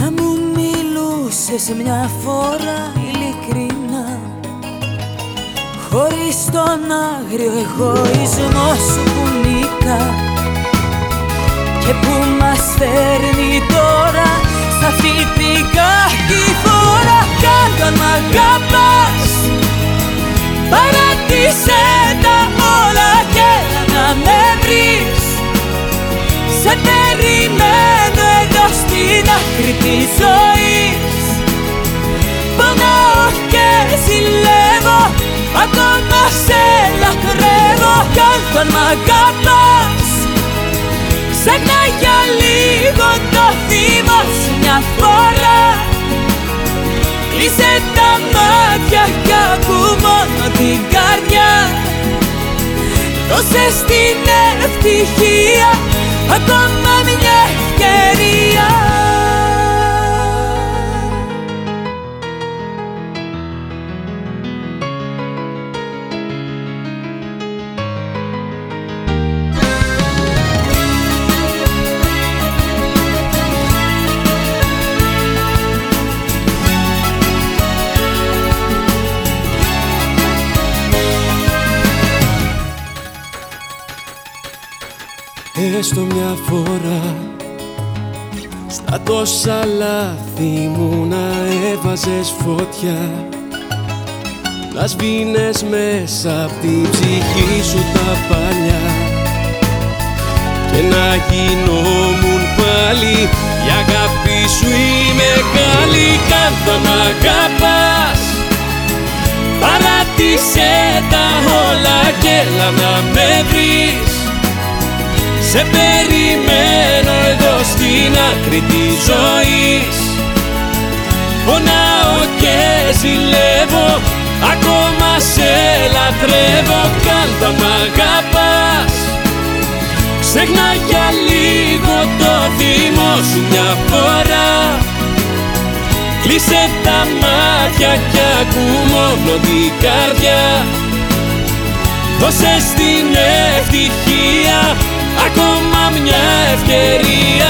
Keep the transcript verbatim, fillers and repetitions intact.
να μου μιλούσες μια φορά ειλικρινά, χωρίς τον άγριο εγωισμό σου που νικά και που μας φέρνει τώρα σ' αυτή την κακή φορά. Κάτω αν μ' αγαπάς, παράτησέ τα όλα και να με βρεις. Σε περιμένω εδώ στην άκρη της ζωής. Πονάω και ζηλεύω, ακόμα σε λατρεύω. Κάτω αν μ' αγαπάς, ξέχνα για λίγο το θύμα σου μια φορά. Κλείσε τα μάτια κι ακού μόνο την καρδιά. Δώσε στην ευτυχία ακόμα μια ευκαιρία. Έστω μια φορά στα τόσα λάθη μου να έβαζες φωτιά, να σβήνες μέσα απ' την ψυχή σου τα παλιά και να γινόμουν πάλι η αγάπη σου η μεγάλη. Κάτω μ' αγαπάς, παράτησέ τα όλα και έλα να με βρεις. Σε περιμένω εδώ στην άκρη της ζωής. Πονάω και ζηλεύω, ακόμα σε λατρεύω. Κάτω μ' αγαπάς, ξέχνα για λίγο το θυμό σου μια φορά. Κλείσε τα μάτια κι ακού μόνο την καρδιά. Δώσε στην ευτυχία ακόμα μια ευκαιρία.